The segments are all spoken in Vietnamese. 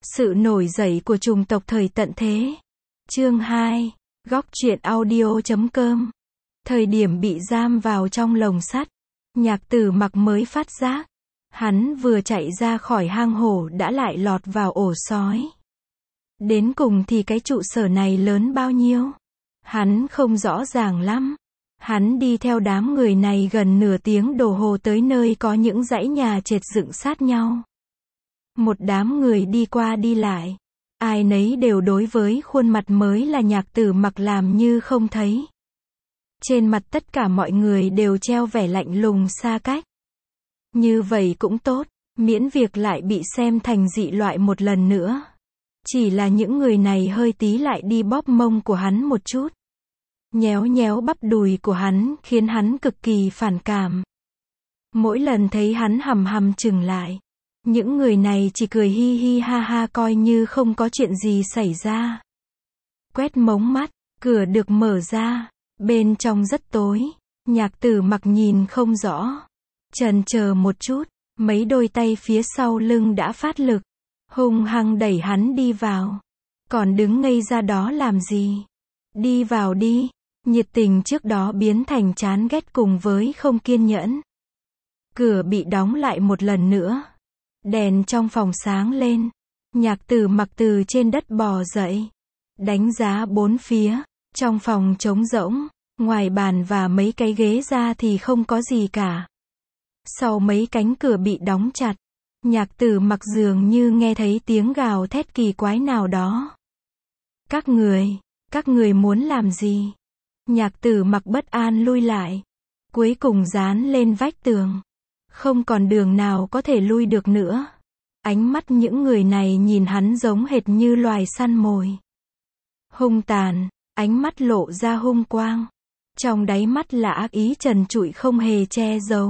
Sự nổi dậy của chủng tộc thời tận thế. Chương 2. Góc truyện audio.com. Thời điểm bị giam vào trong lồng sắt, Nhạc Tử Mặc mới phát giác, hắn vừa chạy ra khỏi hang hổ đã lại lọt vào ổ sói. Đến cùng thì cái trụ sở này lớn bao nhiêu? Hắn không rõ ràng lắm. Hắn đi theo đám người này gần nửa tiếng đồng hồ tới nơi có những dãy nhà trệt dựng sát nhau. Một đám người đi qua đi lại. Ai nấy đều đối với khuôn mặt mới là Nhạc Tử Mặc làm như không thấy. Trên mặt tất cả mọi người đều treo vẻ lạnh lùng xa cách. Như vậy cũng tốt, miễn việc lại bị xem thành dị loại một lần nữa. Chỉ là những người này hơi tí lại đi bóp mông của hắn một chút. Nhéo nhéo bắp đùi của hắn khiến hắn cực kỳ phản cảm. Mỗi lần thấy hắn hằm hằm chừng lại, những người này chỉ cười hi hi ha ha coi như không có chuyện gì xảy ra. Quét mống mắt, cửa được mở ra, bên trong rất tối, Nhạc Tử Mặc nhìn không rõ. Chần chờ một chút, mấy đôi tay phía sau lưng đã phát lực, hung hăng đẩy hắn đi vào. Còn đứng ngây ra đó làm gì? Đi vào đi. Nhiệt tình trước đó biến thành chán ghét cùng với không kiên nhẫn. Cửa bị đóng lại một lần nữa. Đèn trong phòng sáng lên. Nhạc Tử Mặc từ trên đất bò dậy. Đánh giá bốn phía. Trong phòng trống rỗng. Ngoài bàn và mấy cái ghế ra thì không có gì cả. Sau mấy cánh cửa bị đóng chặt, Nhạc Tử Mặc dường như nghe thấy tiếng gào thét kỳ quái nào đó. Các người muốn làm gì? Nhạc Tử Mặc bất an lui lại. Cuối cùng dán lên vách tường. Không còn đường nào có thể lui được nữa. Ánh mắt những người này nhìn hắn giống hệt như loài săn mồi. Hung tàn, ánh mắt lộ ra hung quang. Trong đáy mắt là ác ý trần trụi không hề che giấu.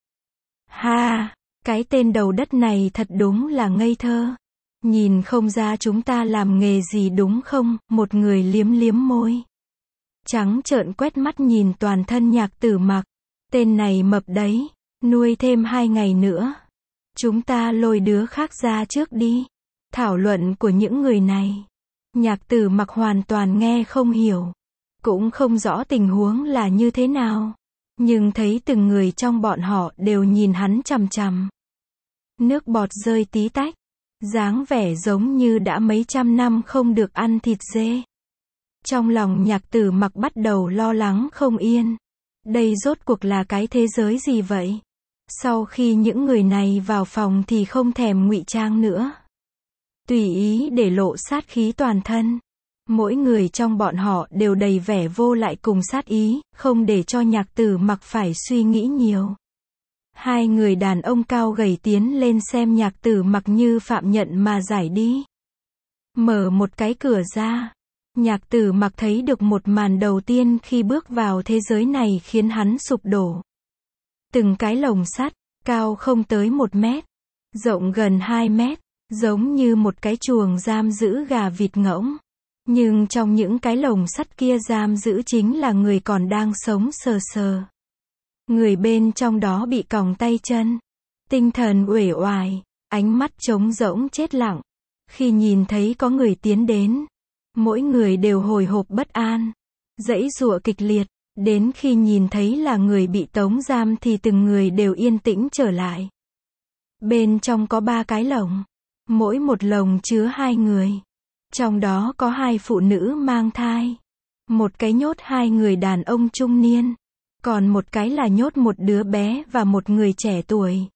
Ha, cái tên đầu đất này thật đúng là ngây thơ. Nhìn không ra chúng ta làm nghề gì đúng không? Một người liếm liếm môi. Trắng trợn quét mắt nhìn toàn thân Nhạc Tử Mặc. Tên này mập đấy, nuôi thêm 2 ngày nữa. Chúng ta lôi đứa khác ra trước đi. Thảo luận của những người này, Nhạc Tử Mặc hoàn toàn nghe không hiểu. Cũng không rõ tình huống là như thế nào. Nhưng thấy từng người trong bọn họ đều nhìn hắn chằm chằm. Nước bọt rơi tí tách. Dáng vẻ giống như đã mấy trăm năm không được ăn thịt dê. Trong lòng Nhạc Tử Mặc bắt đầu lo lắng không yên. Đây rốt cuộc là cái thế giới gì vậy? Sau khi những người này vào phòng thì không thèm ngụy trang nữa. Tùy ý để lộ sát khí toàn thân. Mỗi người trong bọn họ đều đầy vẻ vô lại cùng sát ý, không để cho Nhạc Tử Mặc phải suy nghĩ nhiều. 2 người đàn ông cao gầy tiến lên xem Nhạc Tử Mặc như phạm nhận mà giải đi. Mở một cái cửa ra. Nhạc Tử Mặc thấy được một màn đầu tiên khi bước vào thế giới này khiến hắn sụp đổ. Từng cái lồng sắt, cao không tới 1 mét, rộng gần 2 mét, giống như một cái chuồng giam giữ gà vịt ngỗng. Nhưng trong những cái lồng sắt kia giam giữ chính là người còn đang sống sờ sờ. Người bên trong đó bị còng tay chân, tinh thần uể oải, ánh mắt trống rỗng chết lặng. Khi nhìn thấy có người tiến đến, mỗi người đều hồi hộp bất an, giãy giụa kịch liệt, đến khi nhìn thấy là người bị tống giam thì từng người đều yên tĩnh trở lại. Bên trong có 3 cái lồng, mỗi một lồng chứa 2 người. Trong đó có 2 phụ nữ mang thai. Một cái nhốt 2 người đàn ông trung niên. Còn một cái là nhốt một đứa bé và một người trẻ tuổi.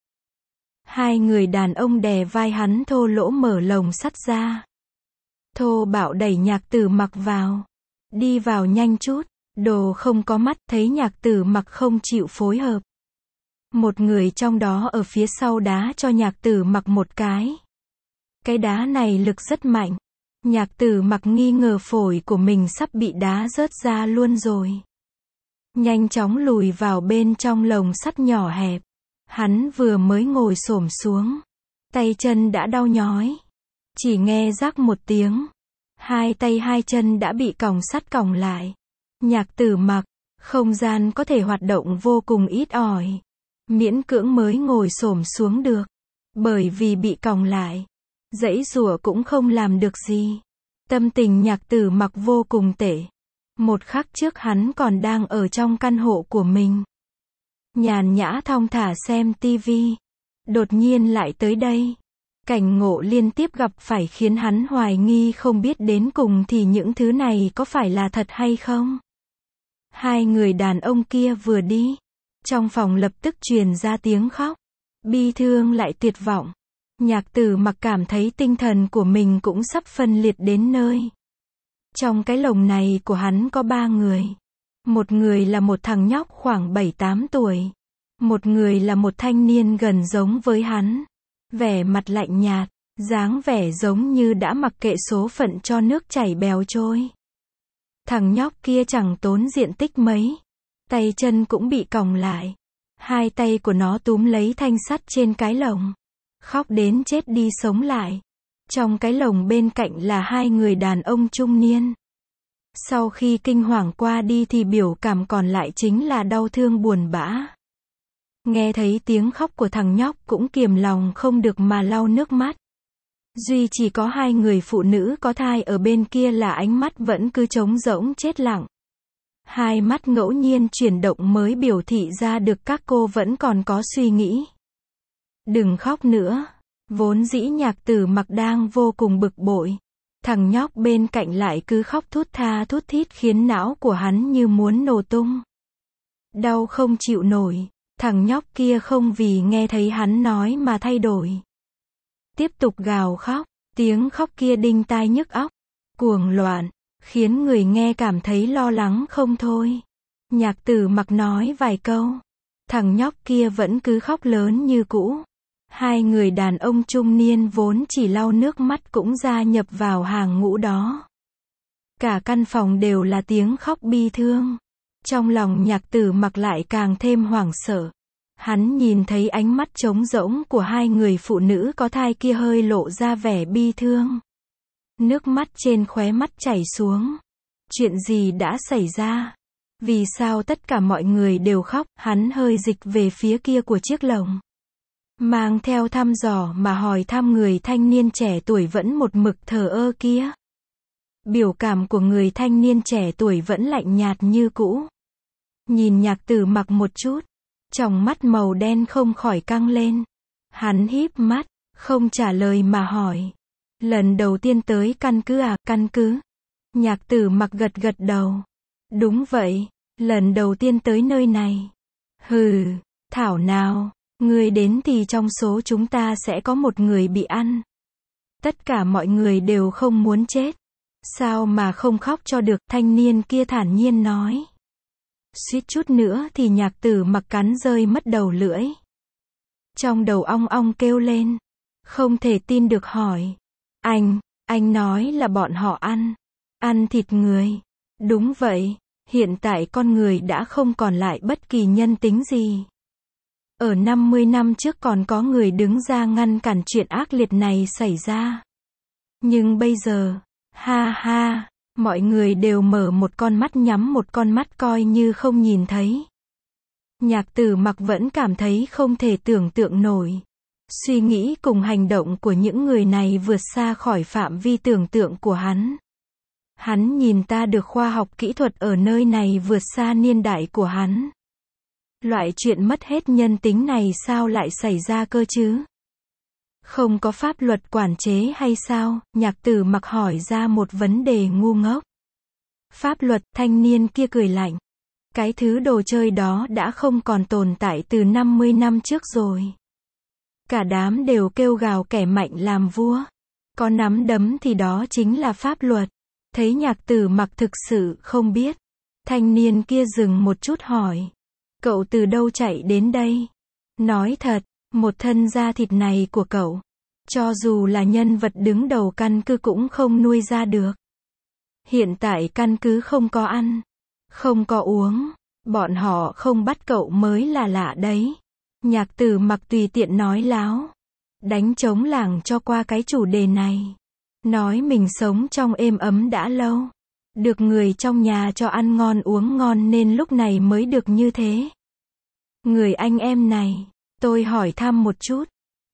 2 người đàn ông đè vai hắn thô lỗ mở lồng sắt ra. Thô bạo đẩy Nhạc Tử Mặc vào. Đi vào nhanh chút. Đồ không có mắt thấy Nhạc Tử Mặc không chịu phối hợp. Một người trong đó ở phía sau đá cho Nhạc Tử Mặc một cái. Cái đá này lực rất mạnh. Nhạc Tử Mặc nghi ngờ phổi của mình sắp bị đá rớt ra luôn rồi. Nhanh chóng lùi vào bên trong lồng sắt nhỏ hẹp. Hắn vừa mới ngồi xổm xuống, tay chân đã đau nhói. Chỉ nghe rắc một tiếng, 2 tay 2 chân đã bị còng sắt còng lại. Nhạc Tử Mặc, không gian có thể hoạt động vô cùng ít ỏi. Miễn cưỡng mới ngồi xổm xuống được. Bởi vì bị còng lại, Giãy giụa cũng không làm được gì. Tâm tình Nhạc Tử Mặc vô cùng tệ. Một khắc trước hắn còn đang ở trong căn hộ của mình, nhàn nhã thong thả xem tivi. Đột nhiên lại tới đây. Cảnh ngộ liên tiếp gặp phải khiến hắn hoài nghi không biết đến cùng thì những thứ này có phải là thật hay không. Hai người đàn ông kia vừa đi, trong phòng lập tức truyền ra tiếng khóc. Bi thương lại tuyệt vọng. Nhạc Tử Mặc cảm thấy tinh thần của mình cũng sắp phân liệt đến nơi. Trong cái lồng này của hắn có 3 người. Một người là một thằng nhóc khoảng 7-8 tuổi. Một người là một thanh niên gần giống với hắn. Vẻ mặt lạnh nhạt, dáng vẻ giống như đã mặc kệ số phận cho nước chảy bèo trôi. Thằng nhóc kia chẳng tốn diện tích mấy. Tay chân cũng bị còng lại. Hai tay của nó túm lấy thanh sắt trên cái lồng. Khóc đến chết đi sống lại. Trong cái lồng bên cạnh là hai người đàn ông trung niên. Sau khi kinh hoàng qua đi thì biểu cảm còn lại chính là đau thương buồn bã. Nghe thấy tiếng khóc của thằng nhóc cũng kiềm lòng không được mà lau nước mắt. Duy chỉ có hai người phụ nữ có thai ở bên kia là ánh mắt vẫn cứ trống rỗng chết lặng. Hai mắt ngẫu nhiên chuyển động mới biểu thị ra được các cô vẫn còn có suy nghĩ. Đừng khóc nữa. Vốn dĩ Nhạc Tử Mặc đang vô cùng bực bội. Thằng nhóc bên cạnh lại cứ khóc thút tha thút thít khiến não của hắn như muốn nổ tung. Đau không chịu nổi. Thằng nhóc kia không vì nghe thấy hắn nói mà thay đổi. Tiếp tục gào khóc. Tiếng khóc kia đinh tai nhức óc. Cuồng loạn. Khiến người nghe cảm thấy lo lắng không thôi. Nhạc Tử Mặc nói vài câu. Thằng nhóc kia vẫn cứ khóc lớn như cũ. Hai người đàn ông trung niên vốn chỉ lau nước mắt cũng gia nhập vào hàng ngũ đó. Cả căn phòng đều là tiếng khóc bi thương. Trong lòng Nhạc Tử Mặc lại càng thêm hoảng sợ. Hắn nhìn thấy ánh mắt trống rỗng của hai người phụ nữ có thai kia hơi lộ ra vẻ bi thương. Nước mắt trên khóe mắt chảy xuống. Chuyện gì đã xảy ra? Vì sao tất cả mọi người đều khóc? Hắn hơi dịch về phía kia của chiếc lồng. Mang theo thăm dò mà hỏi thăm người thanh niên trẻ tuổi vẫn một mực thờ ơ kia. Biểu cảm của người thanh niên trẻ tuổi vẫn lạnh nhạt như cũ. Nhìn Nhạc Tử Mặc một chút. Tròng mắt màu đen không khỏi căng lên. Hắn híp mắt, không trả lời mà hỏi. Lần đầu tiên tới căn cứ à? Căn cứ? Nhạc Tử Mặc gật gật đầu. Đúng vậy, lần đầu tiên tới nơi này. Hừ, thảo nào, người đến thì trong số chúng ta sẽ có một người bị ăn. Tất cả mọi người đều không muốn chết. Sao mà không khóc cho được? Thanh niên kia thản nhiên nói. Suýt chút nữa thì Nhạc Tử Mặc cắn rơi mất đầu lưỡi. Trong đầu ong ong kêu lên. Không thể tin được hỏi. Anh nói là bọn họ ăn thịt người. Đúng vậy, hiện tại con người đã không còn lại bất kỳ nhân tính gì. Ở 50 năm trước còn có người đứng ra ngăn cản chuyện ác liệt này xảy ra. Nhưng bây giờ, ha ha, mọi người đều mở một con mắt nhắm một con mắt coi như không nhìn thấy. Nhạc Tử Mặc vẫn cảm thấy không thể tưởng tượng nổi. Suy nghĩ cùng hành động của những người này vượt xa khỏi phạm vi tưởng tượng của hắn. Hắn nhìn ta được khoa học kỹ thuật ở nơi này vượt xa niên đại của hắn. Loại chuyện mất hết nhân tính này sao lại xảy ra cơ chứ? Không có pháp luật quản chế hay sao? Nhạc Tử Mặc hỏi ra một vấn đề ngu ngốc. Pháp luật? Thanh niên kia cười lạnh. Cái thứ đồ chơi đó đã không còn tồn tại từ 50 năm trước rồi. Cả đám đều kêu gào kẻ mạnh làm vua. Có nắm đấm thì đó chính là pháp luật. Thấy Nhạc Tử Mặc thực sự không biết. Thanh niên kia dừng một chút hỏi. Cậu từ đâu chạy đến đây? Nói thật, một thân da thịt này của cậu, cho dù là nhân vật đứng đầu căn cứ cũng không nuôi ra được. Hiện tại căn cứ không có ăn, không có uống, bọn họ không bắt cậu mới là lạ đấy. Nhạc Tử Mặc tùy tiện nói láo, đánh trống lảng cho qua cái chủ đề này. Nói mình sống trong êm ấm đã lâu, được người trong nhà cho ăn ngon uống ngon nên lúc này mới được như thế. Người anh em này, tôi hỏi thăm một chút,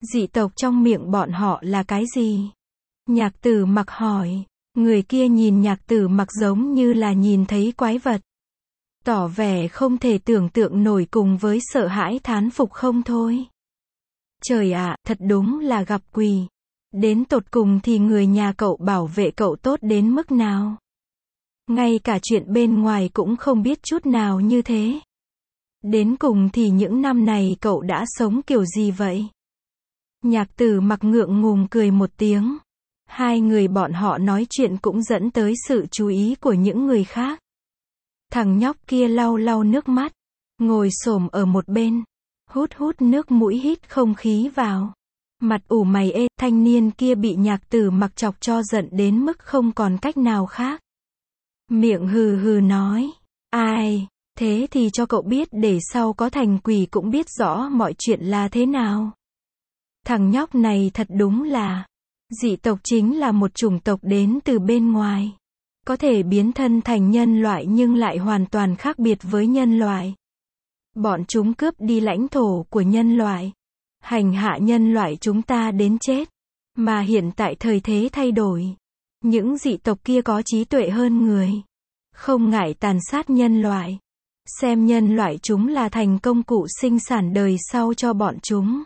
Dị tộc trong miệng bọn họ là cái gì? Nhạc Tử Mặc hỏi. Người kia nhìn Nhạc Tử Mặc giống như là nhìn thấy quái vật. Tỏ vẻ không thể tưởng tượng nổi cùng với sợ hãi thán phục không thôi. Trời ạ, thật đúng là gặp quỷ. Đến tột cùng thì người nhà cậu bảo vệ cậu tốt đến mức nào? Ngay cả chuyện bên ngoài cũng không biết chút nào như thế. Đến cùng thì những năm này cậu đã sống kiểu gì vậy? Nhạc Tử Mặc ngượng ngùng cười một tiếng. Hai người bọn họ nói chuyện cũng dẫn tới sự chú ý của những người khác. Thằng nhóc kia lau lau nước mắt, ngồi xổm ở một bên, hút hút nước mũi hít không khí vào. Mặt ủ mày ê, thanh niên kia bị Nhạc Tử Mặc chọc cho giận đến mức không còn cách nào khác. Miệng hừ hừ nói, ai, thế thì cho cậu biết để sau có thành quỷ cũng biết rõ mọi chuyện là thế nào. Thằng nhóc này thật đúng là, dị tộc chính là một chủng tộc đến từ bên ngoài. Có thể biến thân thành nhân loại nhưng lại hoàn toàn khác biệt với nhân loại. Bọn chúng cướp đi lãnh thổ của nhân loại. Hành hạ nhân loại chúng ta đến chết. Mà hiện tại thời thế thay đổi. Những dị tộc kia có trí tuệ hơn người. Không ngại tàn sát nhân loại. Xem nhân loại chúng là thành công cụ sinh sản đời sau cho bọn chúng.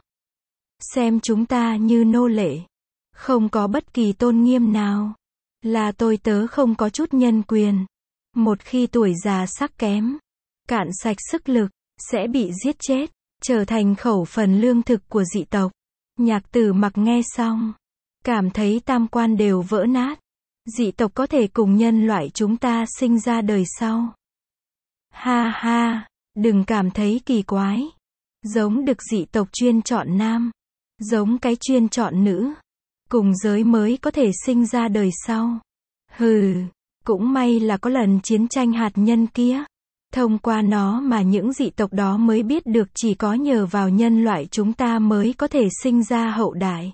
Xem chúng ta như nô lệ. Không có bất kỳ tôn nghiêm nào. Là tôi tớ không có chút nhân quyền. Một khi tuổi già sắc kém, cạn sạch sức lực, sẽ bị giết chết, trở thành khẩu phần lương thực của dị tộc. Nhạc Tử Mặc nghe xong, cảm thấy tam quan đều vỡ nát. Dị tộc có thể cùng nhân loại chúng ta sinh ra đời sau. Ha ha, đừng cảm thấy kỳ quái. Giống đực dị tộc chuyên chọn nam, giống cái chuyên chọn nữ. Cùng giới mới có thể sinh ra đời sau. Hừ, cũng may là có lần chiến tranh hạt nhân kia. Thông qua nó mà những dị tộc đó mới biết được chỉ có nhờ vào nhân loại chúng ta mới có thể sinh ra hậu đại.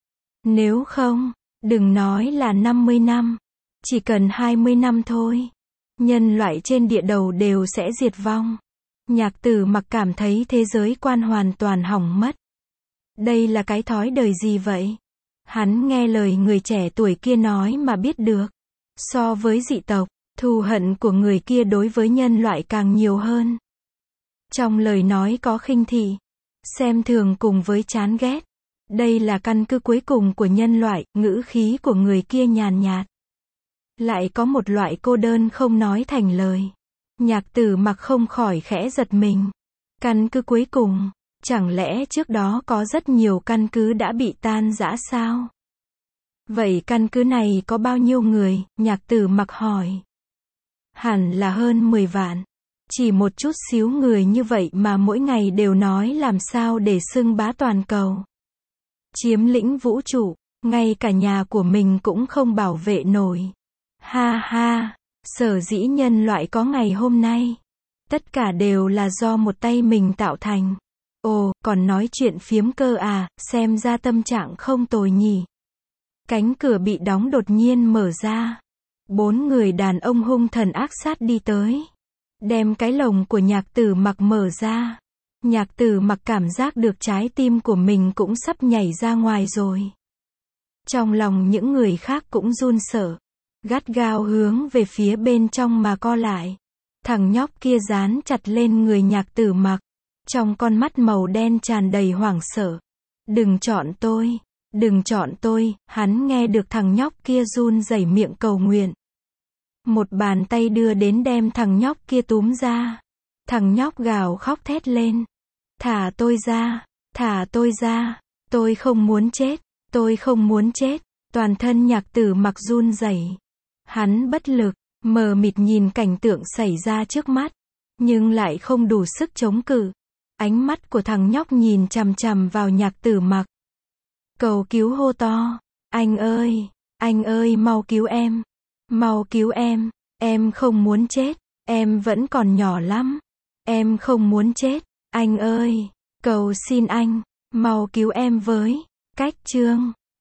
Nếu không, đừng nói là 50 năm, chỉ cần 20 năm thôi, nhân loại trên địa đầu đều sẽ diệt vong. Nhạc Tử Mặc cảm thấy thế giới quan hoàn toàn hỏng mất. Đây là cái thói đời gì vậy? Hắn nghe lời người trẻ tuổi kia nói mà biết được. So với dị tộc, thù hận của người kia đối với nhân loại càng nhiều hơn. Trong lời nói có khinh thị, xem thường cùng với chán ghét. Đây là căn cứ cuối cùng của nhân loại, ngữ khí của người kia nhàn nhạt. Lại có một loại cô đơn không nói thành lời. Nhạc Tử Mặc không khỏi khẽ giật mình. Căn cứ cuối cùng. Chẳng lẽ trước đó có rất nhiều căn cứ đã bị tan rã sao? Vậy căn cứ này có bao nhiêu người? Nhạc Tử Mặc hỏi. Hẳn là hơn 10 vạn. Chỉ một chút xíu người như vậy mà mỗi ngày đều nói làm sao để xưng bá toàn cầu. Chiếm lĩnh vũ trụ, ngay cả nhà của mình cũng không bảo vệ nổi. Ha ha, sở dĩ nhân loại có ngày hôm nay. Tất cả đều là do một tay mình tạo thành. Ồ, còn nói chuyện phiếm cơ à, xem ra tâm trạng không tồi nhỉ. Cánh cửa bị đóng đột nhiên mở ra. 4 người đàn ông hung thần ác sát đi tới. Đem cái lồng của Nhạc Tử Mặc mở ra. Nhạc Tử Mặc cảm giác được trái tim của mình cũng sắp nhảy ra ngoài rồi. Trong lòng những người khác cũng run sợ. Gắt gao hướng về phía bên trong mà co lại. Thằng nhóc kia dán chặt lên người Nhạc Tử Mặc. Trong con mắt màu đen tràn đầy hoảng sợ. Đừng chọn tôi, đừng chọn tôi, hắn nghe được thằng nhóc kia run rẩy miệng cầu nguyện. Một bàn tay đưa đến đem thằng nhóc kia túm ra. Thằng nhóc gào khóc thét lên. Thả tôi ra, thả tôi ra, tôi không muốn chết, tôi không muốn chết. Toàn thân Nhạc Tử Mặc run rẩy. Hắn bất lực, mờ mịt nhìn cảnh tượng xảy ra trước mắt, nhưng lại không đủ sức chống cự. Ánh mắt của thằng nhóc nhìn chằm chằm vào Nhạc Tử Mặc. Cầu cứu hô to. Anh ơi, mau cứu em không muốn chết, em vẫn còn nhỏ lắm. Em không muốn chết, anh ơi, cầu xin anh, mau cứu em với. Cách chương